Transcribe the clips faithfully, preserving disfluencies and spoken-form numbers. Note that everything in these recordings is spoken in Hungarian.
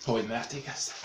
Hogy merték ezt?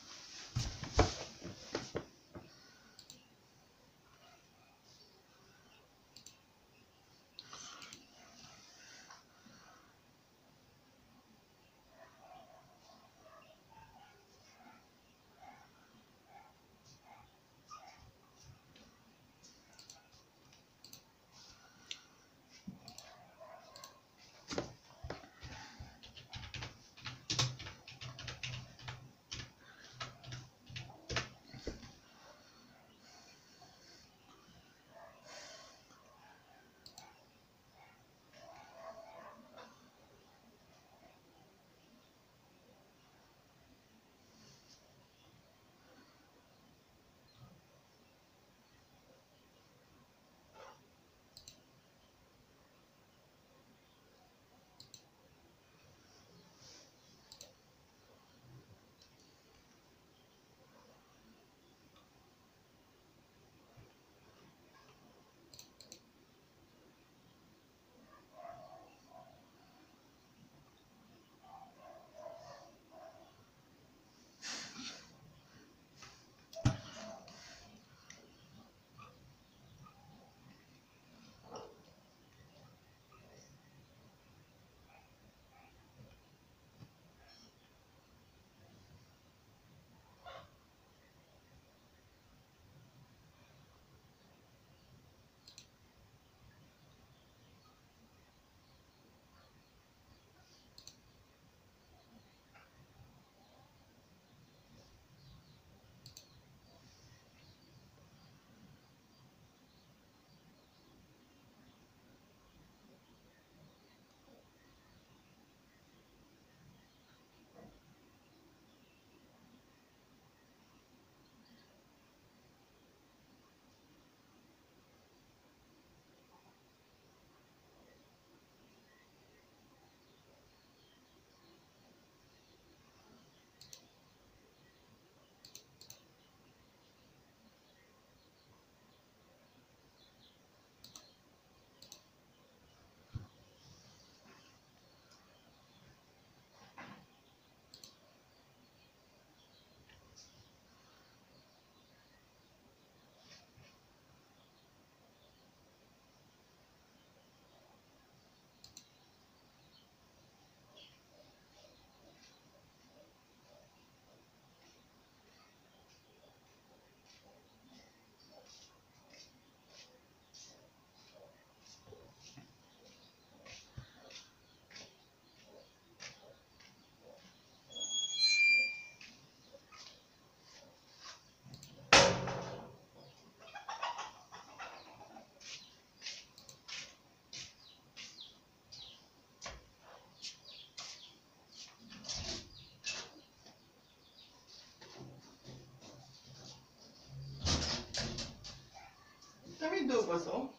Te mit dolgozol?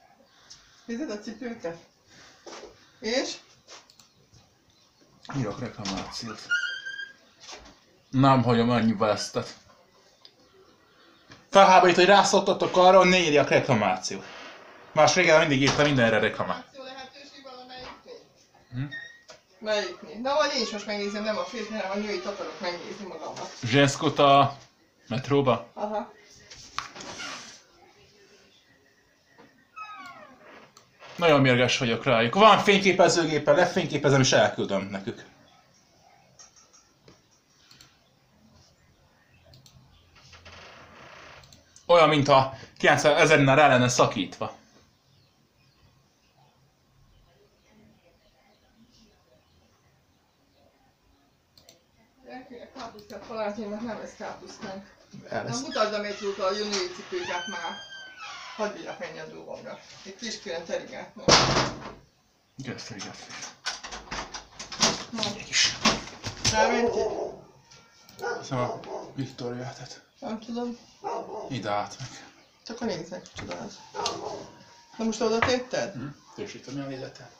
Nézed a cipőket? És? Írok reklamációt. Nem hagyom annyiba eztet. Felháborít, hogy rászoktatok arra, hogy ne írjak reklamációt. Más régen mindig írtam mindenre reklamációt. Lehetőség valamelyiknél? Hm? Melyiknél? De vagy én is most megnézem, nem a férfi, hanem a nőit akarok megnézni magamnak. Zsenszkot a metróba? Aha. Nagyon mérges vagyok rájuk. Van fényképezőgéppel, lefényképezem és elküldöm nekük. Olyan, mintha kilencvenezernel rá lenne szakítva. Elkéne kápusztát találni, mert nem lesz kápusztánk. Na Elvesz. mutasd a metrót a női cipőket már. Hadd bírjak menni a dolgomra. Itt kis kéne terigátni. Geszteriget. Na, Egy is. elmentél? Szóval Viktóriát. Nem tudom. Ide át meg. Csak a néznek, csodálsz. Na most oda tetted? Hm? Tősítem, mi a nézete?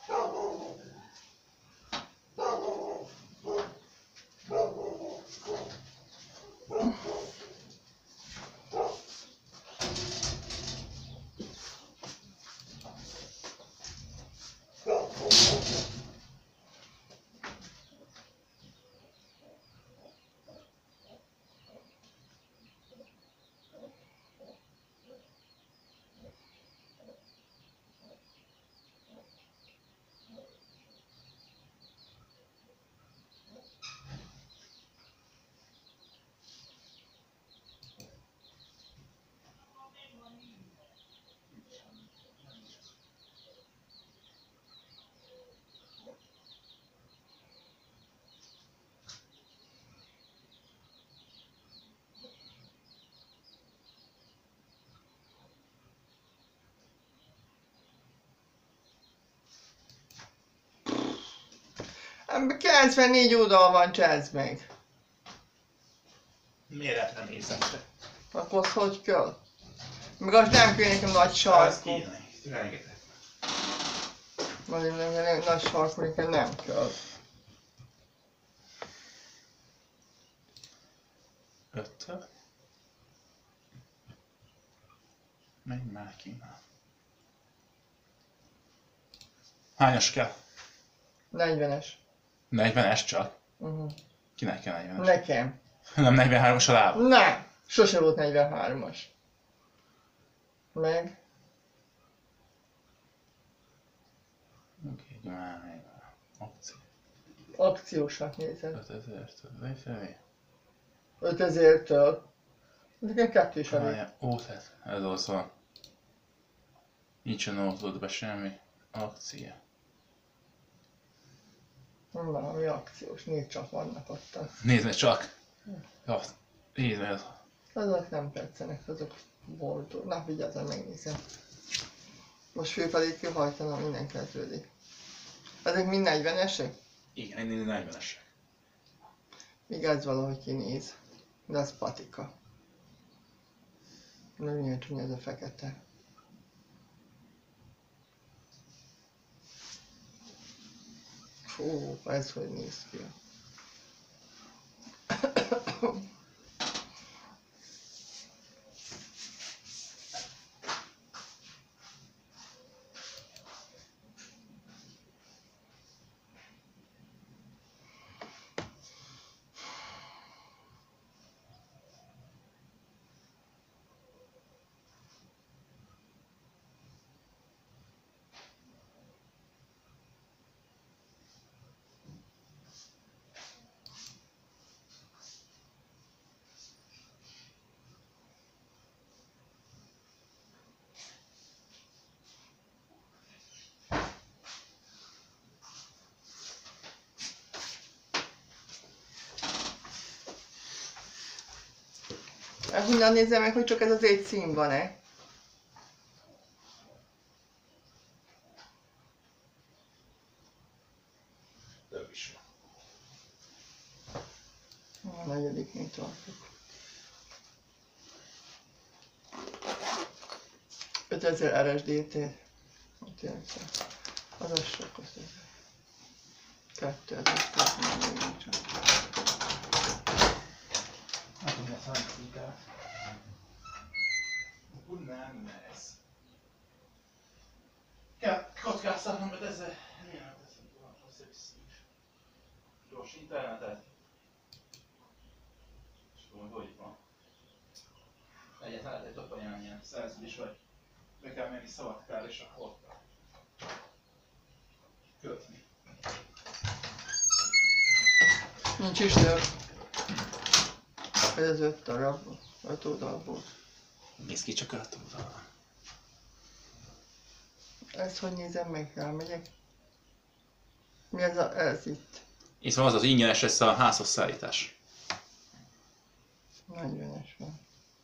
kilencvennégy oldal van, cselsz meg. Méretre nézette. Akkor az hogy kell? Meg az nem kell nekem nagy sarkú. Rengeteg. Azért nem nagy sarkú, nekem nem kell. Öttel. Menj már ki már. Hányas kell? negyvenes. negyvenes csak? Uh-huh. Kinek kell negyvenes? Nekem. Nem negyvenhármas a lába? Nem! Sose volt negyvenhármas. Meg? Oké, már meg. Akció. Akciósat nézed. ötezer-től lefelé. ötezertől. Nekem kettő is elég. Várjál, ó, tehát ez az van. Nincsen oldott be semmi. Akció. Nem valami akciós, négy csak vannak ott. Nézd meg csak! Ja, nézd meg. Azok nem tetszenek, azok boldog. Na figyelj, megnézem. Most főfelé kell hajtanom, minden kezdődik. Ezek mind negyvenesek? Igen, én negyvenesek. Még ez valahogy kinéz. De az patika. De milyen csúnya ez a fekete. Fú, ez hogy néz ki. Honnan nézem meg, hogy csak ez az egy szín van-e? Több is van. A negyediknél tartok. ötezer er es dé té. Az az sok, az ez. kétezer, kétezer, csak. Hát ugye a szállítás. Úgy nem ez. Kell kockáztatnom, mert ezzel milyen teszem tudom, össze-vissza is. Gyors internetet. És akkor hogy van. Egyetlen lehet egy toppanyán ilyen szerződés vagy. Be kell menni Szabadkár és akkor ott kötni. Nincs is több. Ez az öt darab, öt oldalból. Nézd ki csak öt oldalra. Ezt hogy nézem meg, elmegyek? Mi ez a, ez itt? Itt van az az ingyenes, ez a házhoz szállítás. negyvenes van.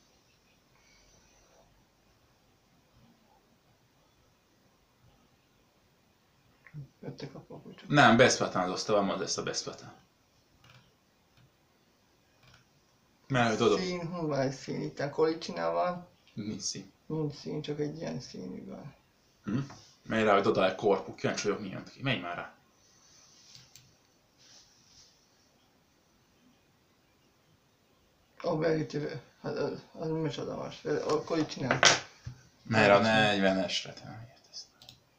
Jöttek a papucsok. Nem, beszpatánozta, van az ezt a beszpatán. Mert hogy tudod, Szín, hol van egy szín? Itt a kolicsinál van. nincs szín. Nincs szín, csak egy ilyen színű van. Hm? Menj rá, hogy oda egy korpuk, kíváncsi vagyok, mi jön ki. Menj már rá. A beütő, hát az, az micsoda vas, a kolicsinál. Menj rá a negyvenesre, te nem értesz.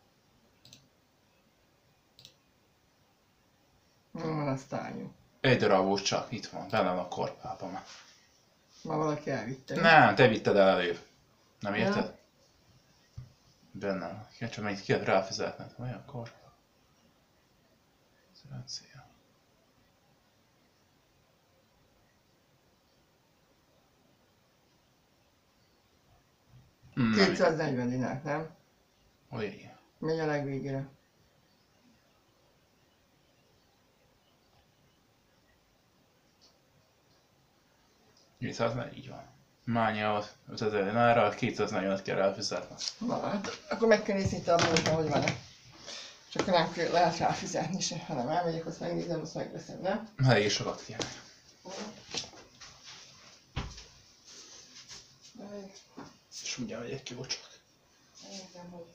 Nem van az tányú. Egy darab volt csak, itt van, benne van a korpában már. Már valaki elvitte. Nem, te vitted el előbb. Nem Ja. érted? Benne van. Kell csak mennyit kell ráfizetned. Olyan korpa. Szerencél. Hmm, nem értem. kétszáznegyven dinár, nem? Olyan. Megy a legvégére. kétszáznegyven, így van. Mányja ötezer dinárral, kétszáznegyvenet kell elfizetni. Na hát, akkor meg kell nézni itt a boltban, hogy van-e. És Csak nem kell, lehet rá fizetni se, hanem elmegyek, azt megnézem, azt megveszem, nem? Elég sokat kéne. És mindjárt megyek ki, bocsánat. Nézem, hogy...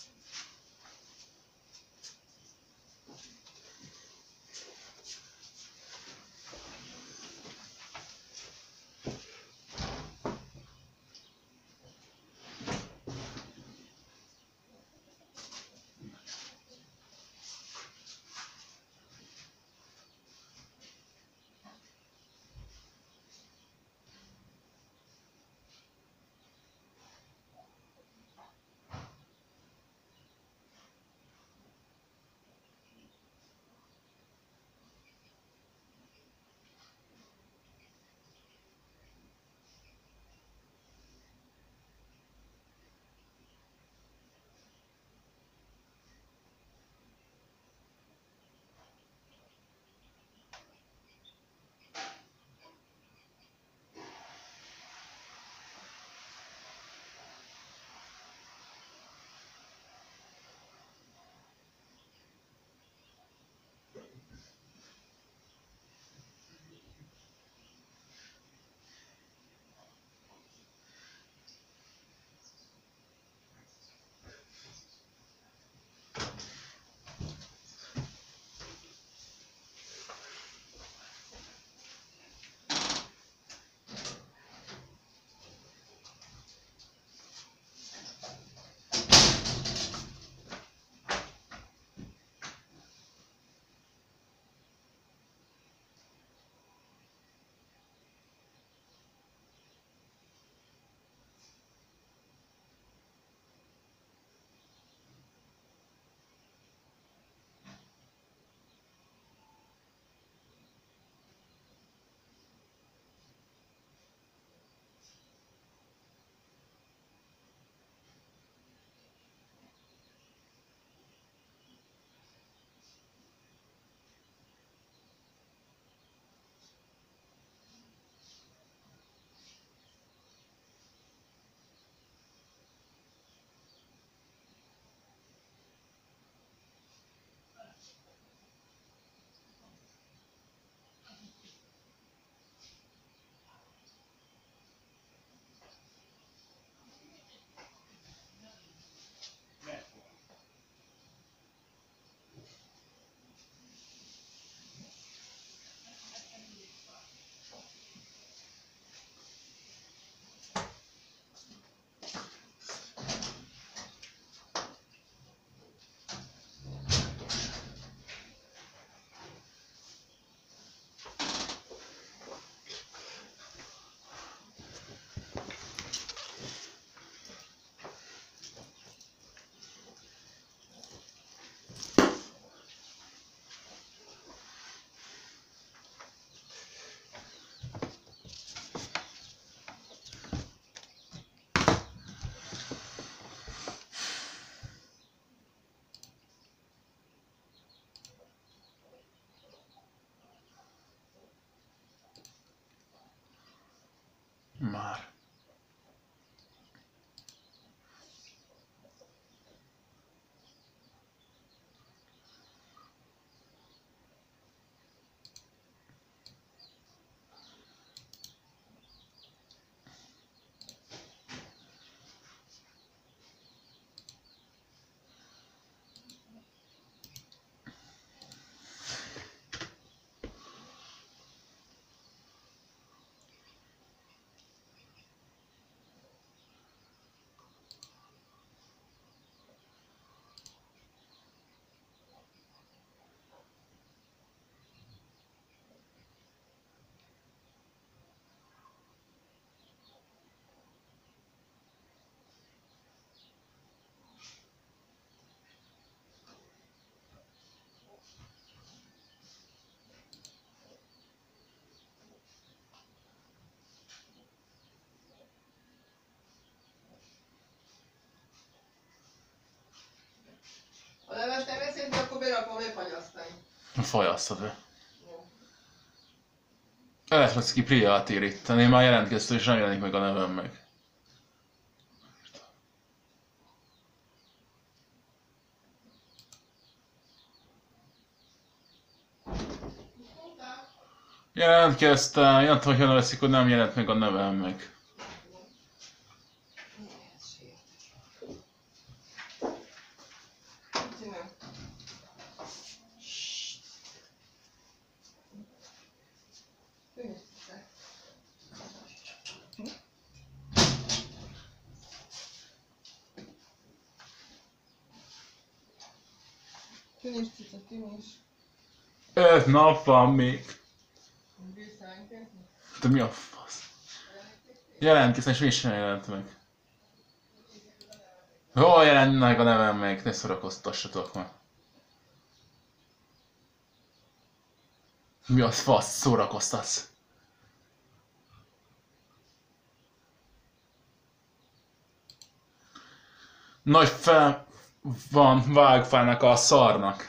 Már. Ha leves nem eszed, de akkor berakom lefagyasztani. Fajasszad be. Elektroszki Priát írítani, én már jelentkeztem és nem jelenik meg a nevem meg. Jelentkeztem, jött, hogy jön veszik, hogy nem jelent meg a nevem meg. Tűnés, cica, tűnés. Öt nap van még. Visszajelentkezni? De mi a fasz? Jelentkeztem, és mi sem jelent meg. Hol jelent meg a nevem meg? Ne szórakoztassatok már. Mi az fasz? Szórakoztatsz? Nagy fel van vágfának a szarnak.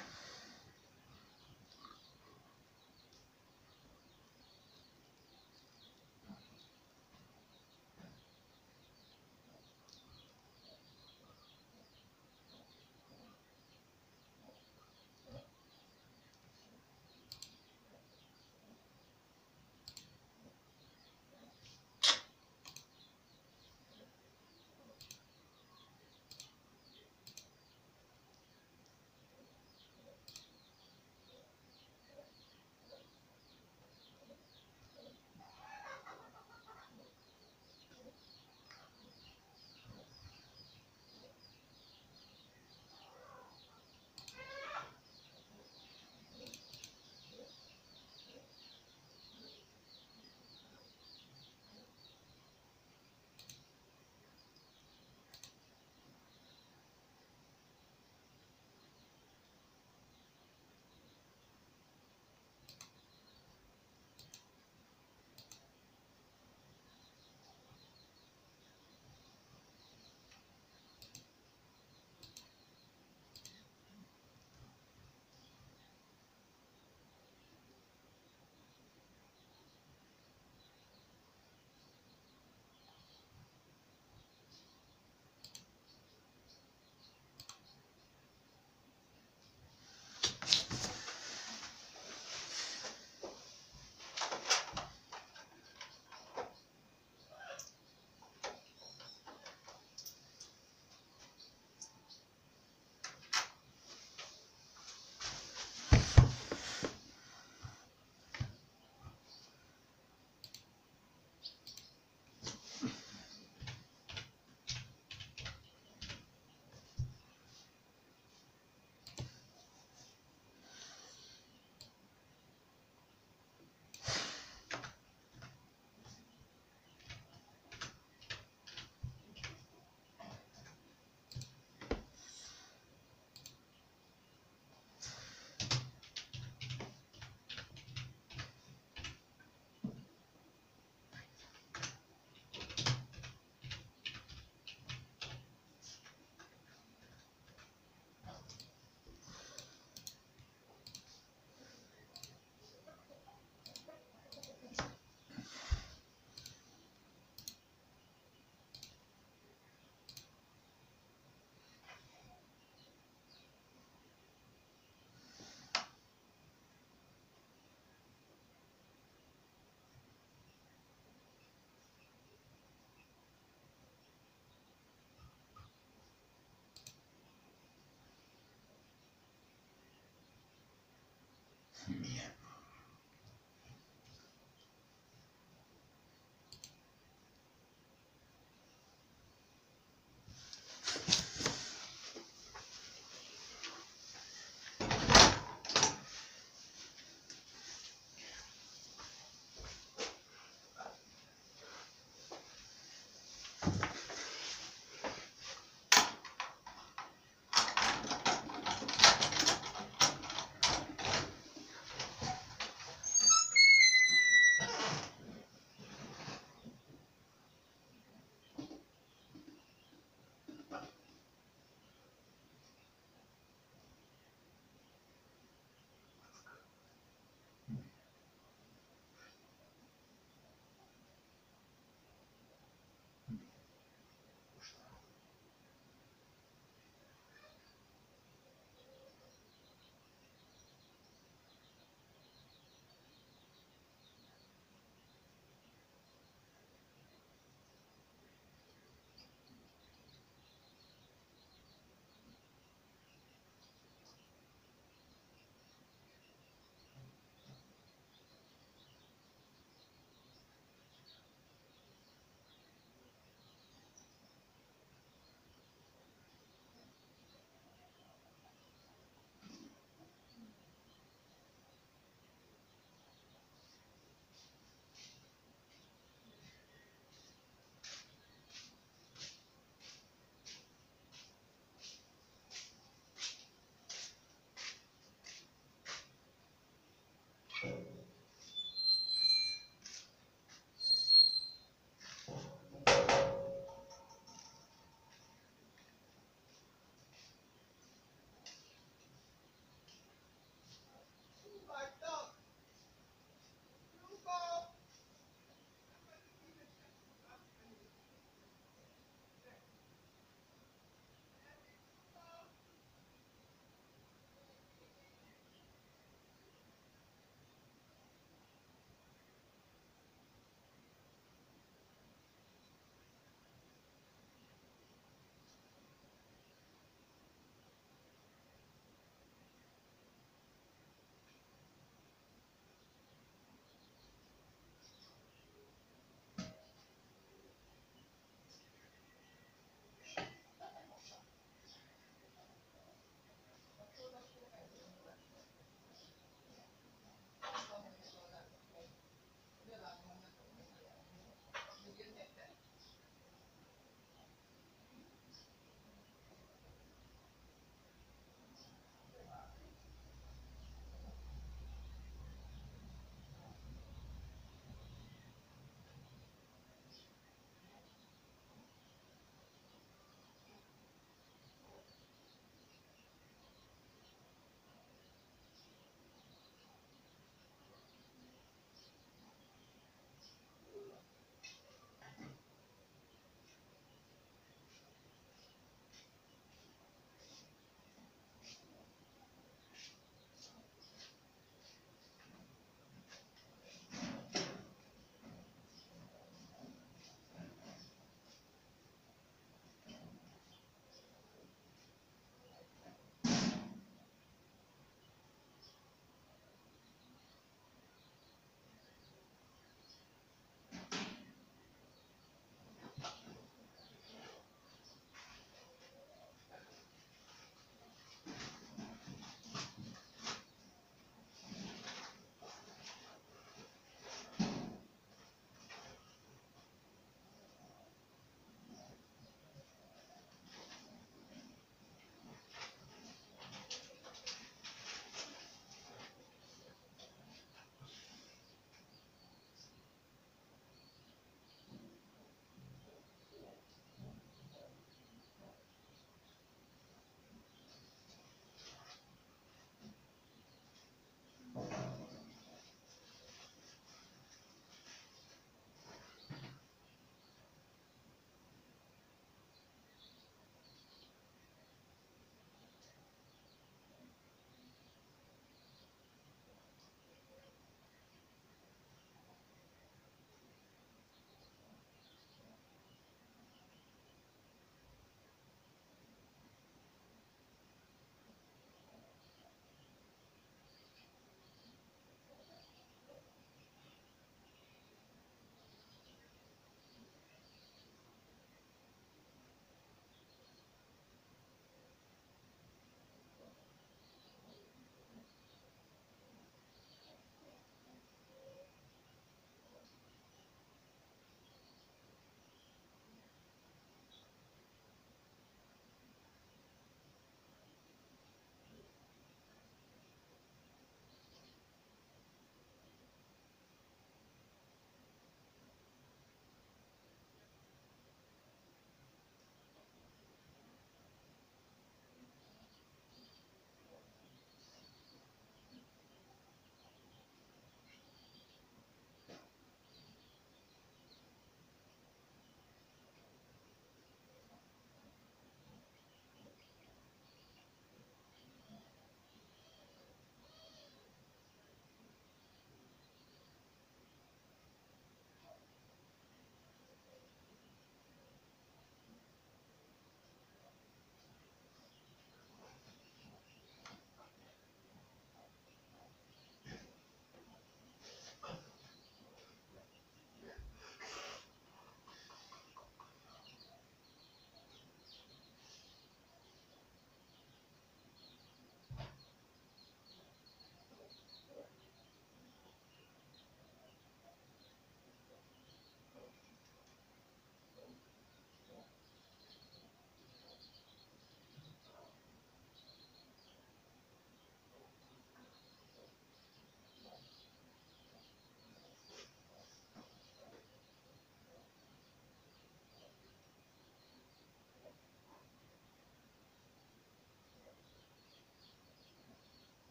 Milyen?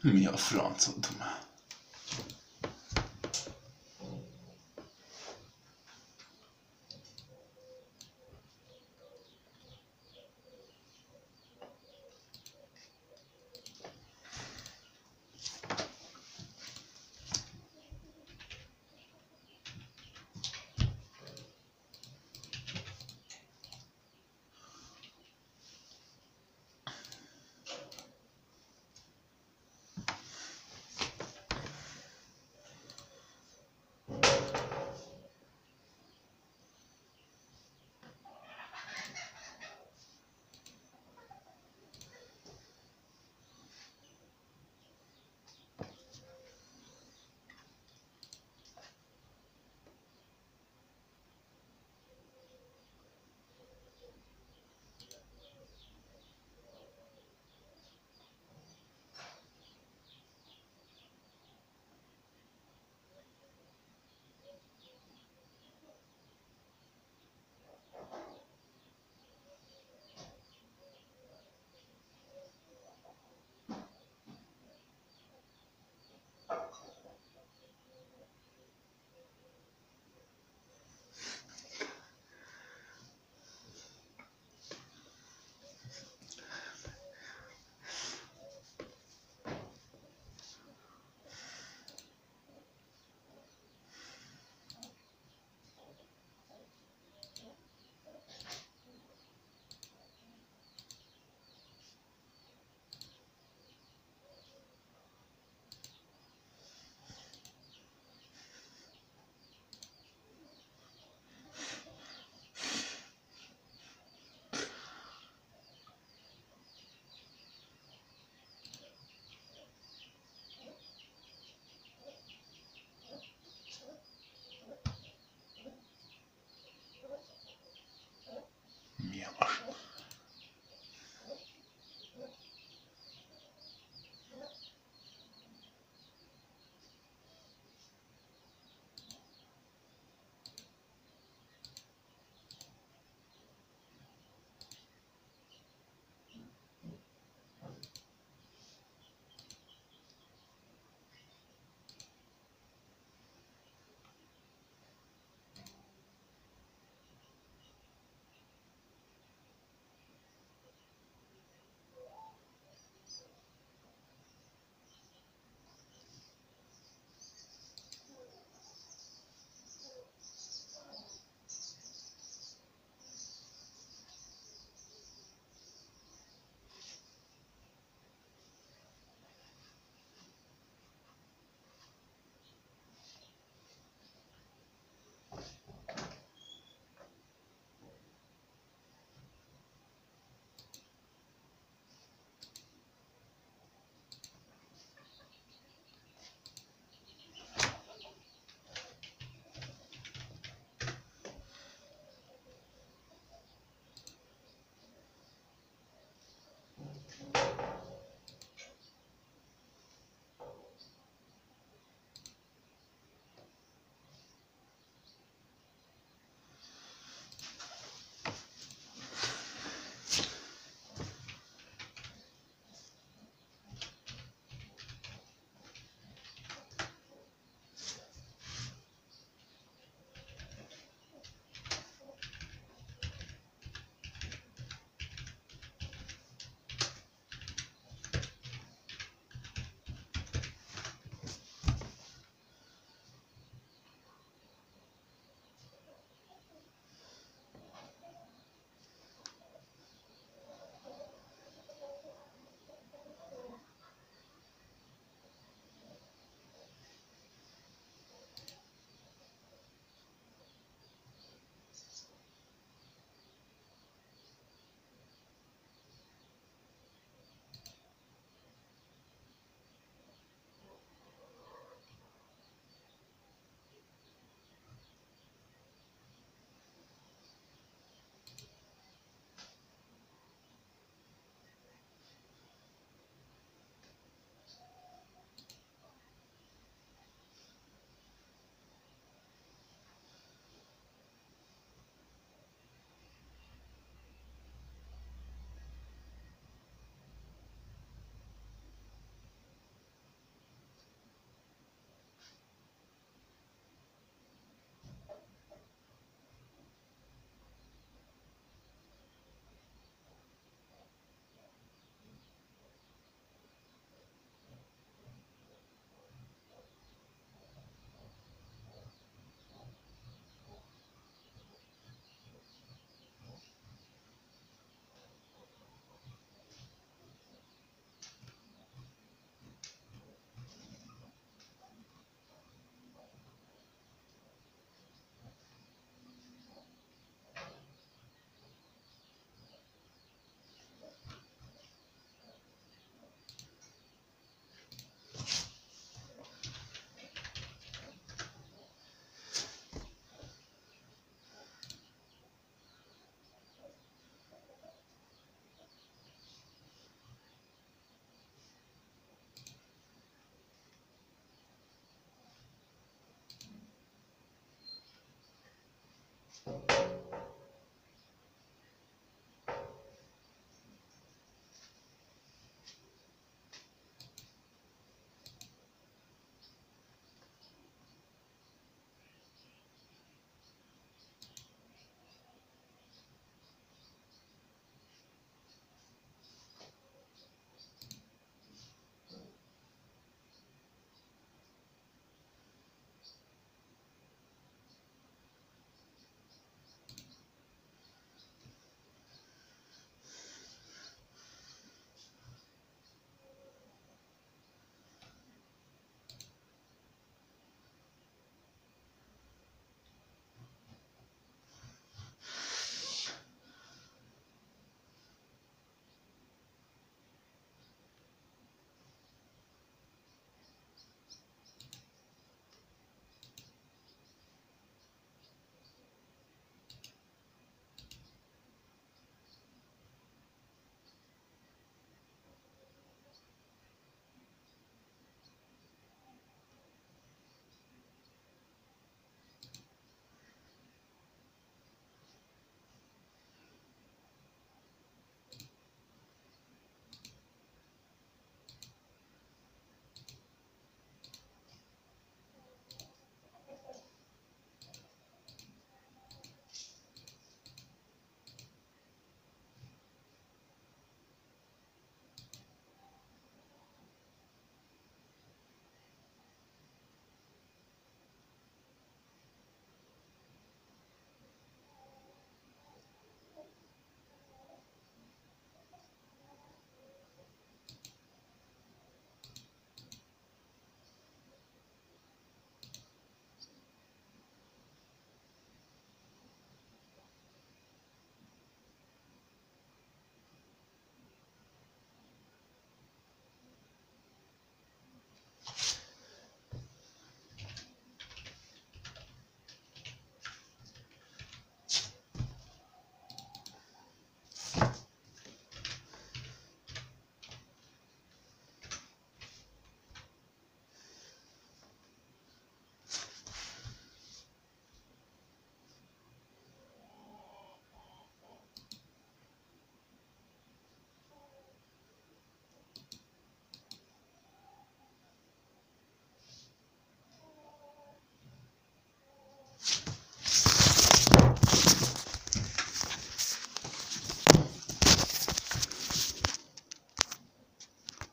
Mi a francod már?